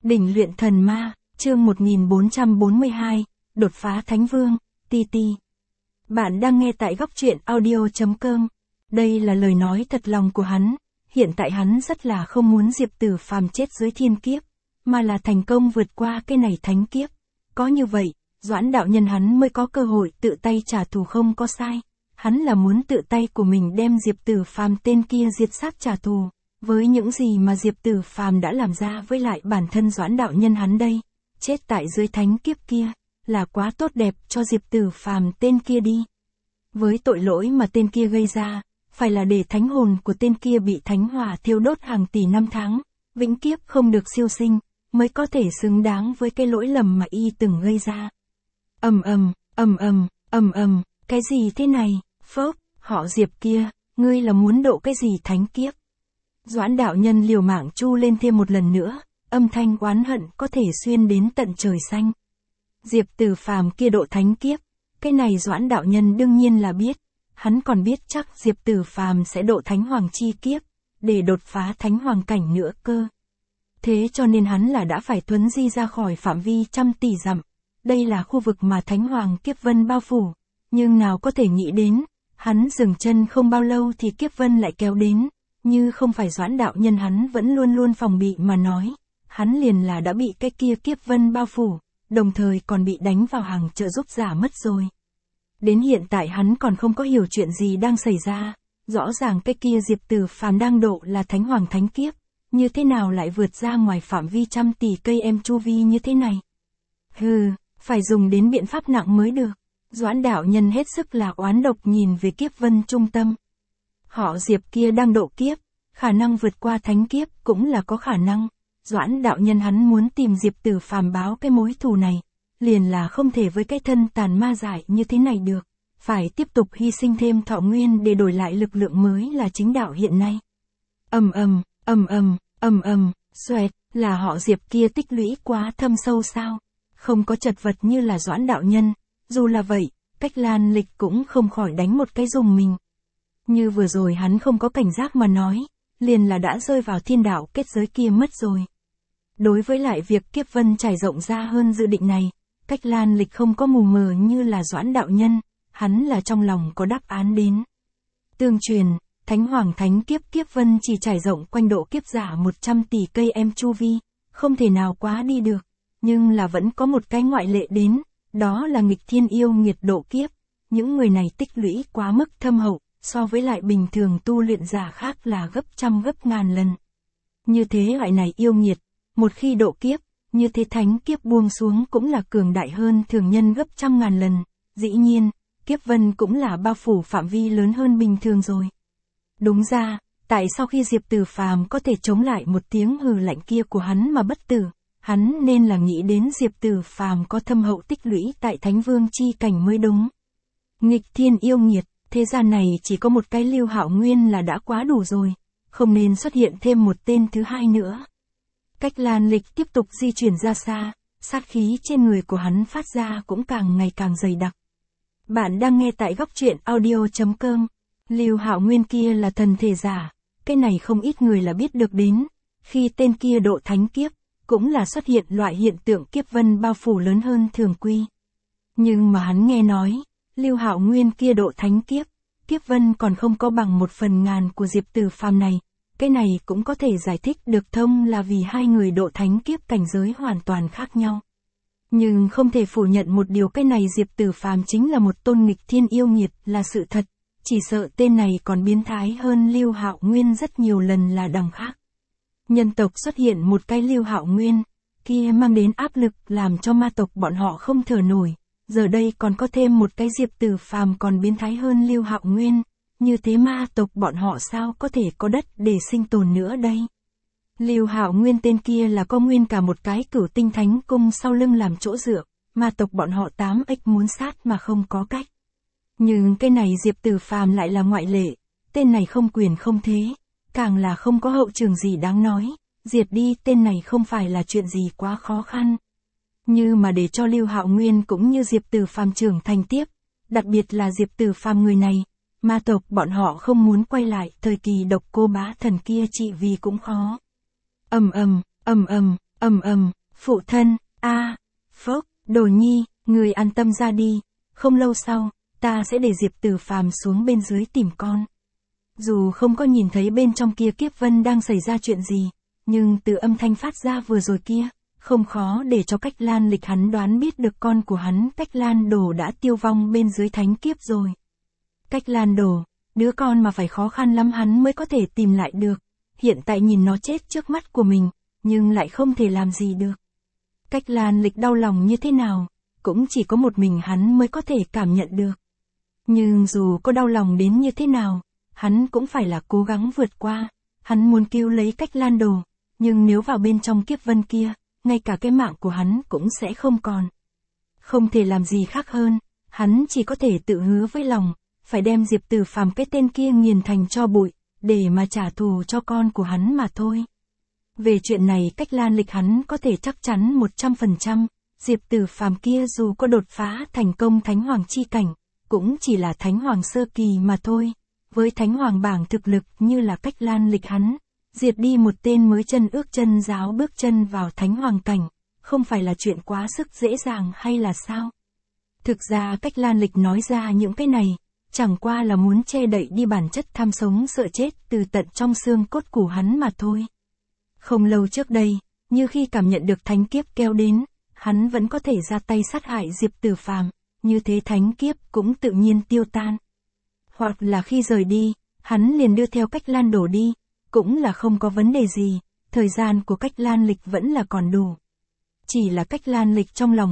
Đỉnh luyện thần ma, chương 1442, đột phá Thánh Vương, TT. Bạn đang nghe tại góc truyện audio.com. Đây là lời nói thật lòng của hắn, hiện tại hắn rất là không muốn Diệp Tử Phàm chết dưới thiên kiếp, mà là thành công vượt qua cái này thánh kiếp. Có như vậy, Doãn đạo nhân hắn mới có cơ hội tự tay trả thù không có sai. Hắn là muốn tự tay của mình đem Diệp Tử Phàm tên kia diệt sát trả thù. Với những gì mà Diệp Tử Phàm đã làm ra với lại bản thân Doãn đạo nhân hắn đây, chết tại dưới thánh kiếp kia, là quá tốt đẹp cho Diệp Tử Phàm tên kia đi. Với tội lỗi mà tên kia gây ra, phải là để thánh hồn của tên kia bị thánh hỏa thiêu đốt hàng tỷ năm tháng, vĩnh kiếp không được siêu sinh, mới có thể xứng đáng với cái lỗi lầm mà y từng gây ra. Cái gì thế này, phốc, họ Diệp kia, ngươi là muốn độ cái gì thánh kiếp? Doãn đạo nhân liều mạng chu lên thêm một lần nữa, âm thanh oán hận có thể xuyên đến tận trời xanh. Diệp Tử Phàm kia độ thánh kiếp, cái này Doãn đạo nhân đương nhiên là biết, hắn còn biết chắc Diệp Tử Phàm sẽ độ thánh hoàng chi kiếp, để đột phá thánh hoàng cảnh nữa cơ. Thế cho nên hắn là đã phải thuấn di ra khỏi phạm vi trăm tỷ dặm, đây là khu vực mà thánh hoàng kiếp vân bao phủ, nhưng nào có thể nghĩ đến, hắn dừng chân không bao lâu thì kiếp vân lại kéo đến. Như không phải Doãn đạo nhân hắn vẫn luôn luôn phòng bị mà nói, hắn liền là đã bị cái kia kiếp vân bao phủ, đồng thời còn bị đánh vào hàng trợ giúp giả mất rồi. Đến hiện tại hắn còn không có hiểu chuyện gì đang xảy ra, rõ ràng cái kia Diệp Tử Phàm đang độ là thánh hoàng thánh kiếp, như thế nào lại vượt ra ngoài phạm vi trăm tỷ cây em chu vi như thế này. Phải dùng đến biện pháp nặng mới được. Doãn đạo nhân hết sức là oán độc nhìn về kiếp vân trung tâm. Họ Diệp kia đang độ kiếp, khả năng vượt qua thánh kiếp cũng là có khả năng. Doãn đạo nhân hắn muốn tìm Diệp Tử Phàm báo cái mối thù này, liền là không thể với cái thân tàn ma dại như thế này được, phải tiếp tục hy sinh thêm thọ nguyên để đổi lại lực lượng mới là chính đạo hiện nay. Xoẹt, là họ Diệp kia tích lũy quá thâm sâu sao? Không có chật vật như là Doãn đạo nhân, dù là vậy, Cách Lan Lịch cũng không khỏi đánh một cái rùng mình. Như vừa rồi hắn không có cảnh giác mà nói, liền là đã rơi vào thiên đạo kết giới kia mất rồi. Đối với lại việc kiếp vân trải rộng ra hơn dự định này, Cách Lan Lịch không có mù mờ như là Doãn đạo nhân, hắn là trong lòng có đáp án đến. Tương truyền, thánh hoàng thánh kiếp kiếp vân chỉ trải rộng quanh độ kiếp giả 100 tỷ cây em chu vi, không thể nào quá đi được, nhưng là vẫn có một cái ngoại lệ đến, đó là nghịch thiên yêu nghiệt độ kiếp, những người này tích lũy quá mức thâm hậu. So với lại bình thường tu luyện giả khác là gấp trăm gấp ngàn lần. Như thế loại này yêu nghiệt, một khi độ kiếp, như thế thánh kiếp buông xuống cũng là cường đại hơn thường nhân gấp trăm ngàn lần, dĩ nhiên, kiếp vân cũng là bao phủ phạm vi lớn hơn bình thường rồi. Đúng ra, tại sau khi Diệp Tử Phàm có thể chống lại một tiếng hừ lạnh kia của hắn mà bất tử, hắn nên là nghĩ đến Diệp Tử Phàm có thâm hậu tích lũy tại Thánh Vương chi cảnh mới đúng. Nghịch thiên yêu nghiệt. Thế gian này chỉ có một cái Lưu Hạo Nguyên là đã quá đủ rồi, không nên xuất hiện thêm một tên thứ hai nữa. Cách Lan Lịch tiếp tục di chuyển ra xa, sát khí trên người của hắn phát ra cũng càng ngày càng dày đặc. Bạn đang nghe tại góc truyện audio.com. Lưu Hạo Nguyên kia là thần thể giả, cái này không ít người là biết được đến, khi tên kia độ thánh kiếp, cũng là xuất hiện loại hiện tượng kiếp vân bao phủ lớn hơn thường quy. Nhưng mà hắn nghe nói, Lưu Hạo Nguyên kia độ thánh kiếp, kiếp vân còn không có bằng 1/1000 của Diệp Tử Phàm này, cái này cũng có thể giải thích được thông là vì hai người độ thánh kiếp cảnh giới hoàn toàn khác nhau. Nhưng không thể phủ nhận một điều, cái này Diệp Tử Phàm chính là một tôn nghịch thiên yêu nghiệt là sự thật, chỉ sợ tên này còn biến thái hơn Lưu Hạo Nguyên rất nhiều lần là đằng khác. Nhân tộc xuất hiện một cái Lưu Hạo Nguyên, kia mang đến áp lực làm cho ma tộc bọn họ không thở nổi. Giờ đây còn có thêm một cái Diệp Tử Phàm còn biến thái hơn Lưu Hạo Nguyên, như thế ma tộc bọn họ sao có thể có đất để sinh tồn nữa đây. Lưu Hạo Nguyên tên kia là có nguyên cả một cái Cửu Tinh Thánh Cung sau lưng làm chỗ dựa, ma tộc bọn họ 8x muốn sát mà không có cách. Nhưng cái này Diệp Tử Phàm lại là ngoại lệ, tên này không quyền không thế, càng là không có hậu trường gì đáng nói, diệt đi tên này không phải là chuyện gì quá khó khăn. Như mà để cho Lưu Hạo Nguyên cũng như Diệp Tử Phàm trưởng thành tiếp, đặc biệt là Diệp Tử Phàm người này, ma tộc bọn họ không muốn quay lại thời kỳ độc cô bá thần kia trị vì cũng khó. Phụ thân, phốc, Đồ Nhi, người an tâm ra đi, không lâu sau, ta sẽ để Diệp Tử Phàm xuống bên dưới tìm con. Dù không có nhìn thấy bên trong kia kiếp vân đang xảy ra chuyện gì, nhưng từ âm thanh phát ra vừa rồi kia, không khó để cho Cách Lan Lịch hắn đoán biết được con của hắn Cách Lan Đồ đã tiêu vong bên dưới thánh kiếp rồi. Cách Lan Đồ, đứa con mà phải khó khăn lắm hắn mới có thể tìm lại được, hiện tại nhìn nó chết trước mắt của mình, nhưng lại không thể làm gì được. Cách Lan Lịch đau lòng như thế nào, cũng chỉ có một mình hắn mới có thể cảm nhận được. Nhưng dù có đau lòng đến như thế nào, hắn cũng phải là cố gắng vượt qua, hắn muốn cứu lấy Cách Lan Đồ, nhưng nếu vào bên trong kiếp vân kia, ngay cả cái mạng của hắn cũng sẽ không còn. Không thể làm gì khác hơn, hắn chỉ có thể tự hứa với lòng, phải đem Diệp Tử Phàm cái tên kia nghiền thành tro bụi, để mà trả thù cho con của hắn mà thôi. Về chuyện này Cách Lan Lịch hắn có thể chắc chắn 100%, Diệp Tử Phàm kia dù có đột phá thành công Thánh Hoàng chi cảnh, cũng chỉ là Thánh Hoàng sơ kỳ mà thôi. Với Thánh Hoàng bảng thực lực như là Cách Lan Lịch hắn, diệt đi một tên mới chân ước chân giáo bước chân vào Thánh Hoàng cảnh, không phải là chuyện quá sức dễ dàng hay là sao? Thực ra Cách Lan Lịch nói ra những cái này, chẳng qua là muốn che đậy đi bản chất tham sống sợ chết từ tận trong xương cốt của hắn mà thôi. Không lâu trước đây, như khi cảm nhận được thánh kiếp kéo đến, hắn vẫn có thể ra tay sát hại Diệp Tử Phàm, như thế thánh kiếp cũng tự nhiên tiêu tan. Hoặc là khi rời đi, hắn liền đưa theo Cách Lan Đồ đi, cũng là không có vấn đề gì, thời gian của Cách Lan Lịch vẫn là còn đủ. Chỉ là Cách Lan Lịch trong lòng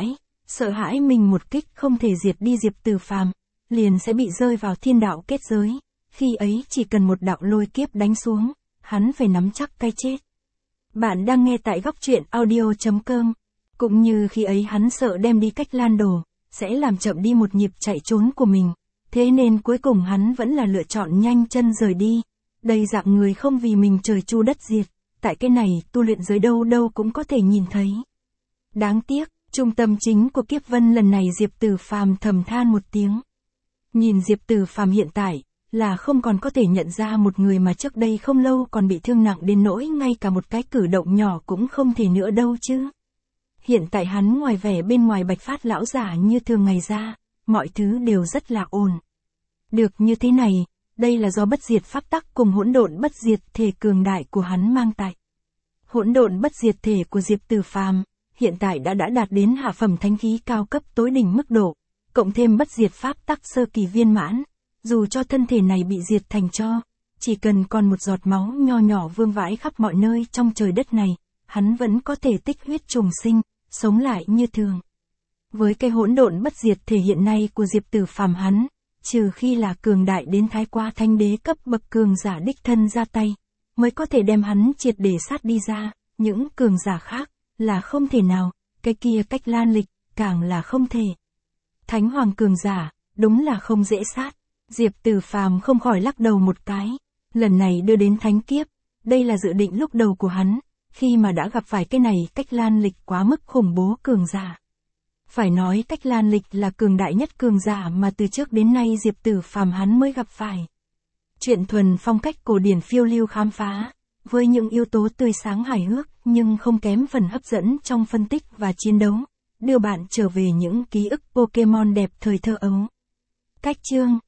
sợ hãi mình một kích không thể diệt đi Diệp Tử Phàm, liền sẽ bị rơi vào thiên đạo kết giới, khi ấy chỉ cần một đạo lôi kiếp đánh xuống, hắn phải nắm chắc cái chết. Bạn đang nghe tại Góc Truyện Audio.com, cũng như khi ấy hắn sợ đem đi Cách Lan Đồ, sẽ làm chậm đi một nhịp chạy trốn của mình, thế nên cuối cùng hắn vẫn là lựa chọn nhanh chân rời đi. Đây dạng người không vì mình trời chu đất diệt, tại cái này tu luyện giới đâu đâu cũng có thể nhìn thấy. Đáng tiếc, trung tâm chính của kiếp vân lần này Diệp Tử Phàm thầm than một tiếng. Nhìn Diệp Tử Phàm hiện tại, là không còn có thể nhận ra một người mà trước đây không lâu còn bị thương nặng đến nỗi ngay cả một cái cử động nhỏ cũng không thể nữa đâu chứ. Hiện tại hắn ngoài vẻ bên ngoài bạch phát lão giả như thường ngày ra, mọi thứ đều rất là ổn. Được như thế này, đây là do bất diệt pháp tắc cùng hỗn độn bất diệt thể cường đại của hắn mang tại. Hỗn độn bất diệt thể của Diệp Tử Phàm hiện tại đã đạt đến hạ phẩm thánh khí cao cấp tối đỉnh mức độ, cộng thêm bất diệt pháp tắc sơ kỳ viên mãn, dù cho thân thể này bị diệt thành tro, chỉ cần còn một giọt máu nho nhỏ vương vãi khắp mọi nơi trong trời đất này, hắn vẫn có thể tích huyết trùng sinh, sống lại như thường. Với cái hỗn độn bất diệt thể hiện nay của Diệp Tử Phàm hắn, trừ khi là cường đại đến thái quá thanh đế cấp bậc cường giả đích thân ra tay, mới có thể đem hắn triệt để sát đi ra, những cường giả khác là không thể nào, cái kia Cách Lan Lịch càng là không thể. Thánh Hoàng cường giả, đúng là không dễ sát. Diệp Tử Phàm không khỏi lắc đầu một cái, lần này đưa đến thánh kiếp, đây là dự định lúc đầu của hắn, khi mà đã gặp phải cái này Cách Lan Lịch quá mức khủng bố cường giả. Phải nói Cách Lan Lịch là cường đại nhất cường giả mà từ trước đến nay Diệp Tử Phàm hắn mới gặp phải. Chuyện thuần phong cách cổ điển phiêu lưu khám phá, với những yếu tố tươi sáng hài hước nhưng không kém phần hấp dẫn trong phân tích và chiến đấu, đưa bạn trở về những ký ức Pokemon đẹp thời thơ ấu. Cách chương